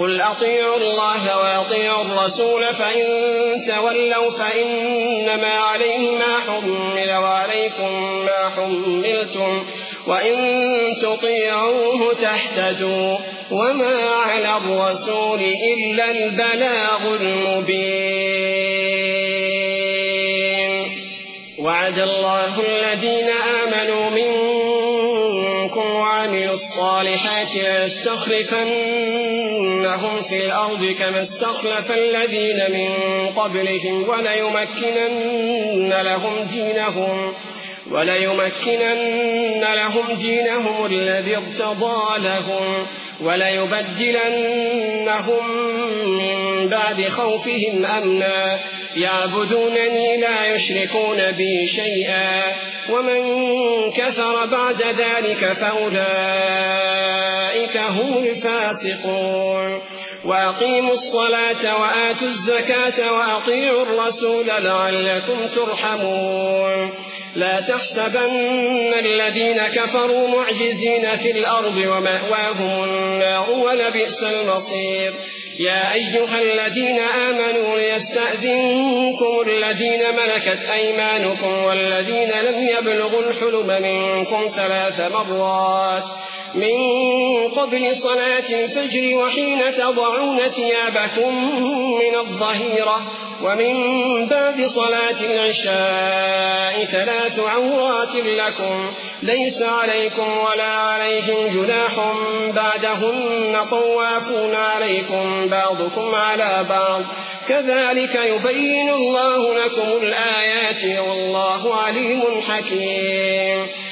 قل أطيعوا الله وأطيعوا الرسول فإن تولوا فإنما عليه ما حمل وعليكم ما حملتم وإن تطيعوه تهتدوا وما على الرسول إلا البلاغ المبين. وعد الله الذين آمنوا منكم وعملوا الصالحات ليستخلفنهم في الأرض كما استخلف الذين من قبلهم وليمكنن لهم دينهم الذي ارتضى لهم وليبدلنهم من بعد خوفهم أمنا يعبدونني لا يشركون بي شيئا ومن كفر بعد ذلك فأولئك هم الفاسقون. وأقيموا الصلاة وآتوا الزكاة وأطيعوا الرسول لعلكم ترحمون. لا تحسبن الذين كفروا معجزين في الأرض ومأواهم النار ولبئس المصير. يا أيها الذين آمنوا ليستأذنكم الذين ملكت أيمانكم والذين لم يبلغوا الحلم منكم 3 مرات من قبل صلاة الفجر وحين تضعون ثيابكم من الظهيرة ومن بعد صلاة العشاء 3 عورات لكم ليس عليكم ولا عليهم جناح بعدهن طوافون عليكم بعضكم على بعض كذلك يبين الله لكم الآيات والله عليم حكيم.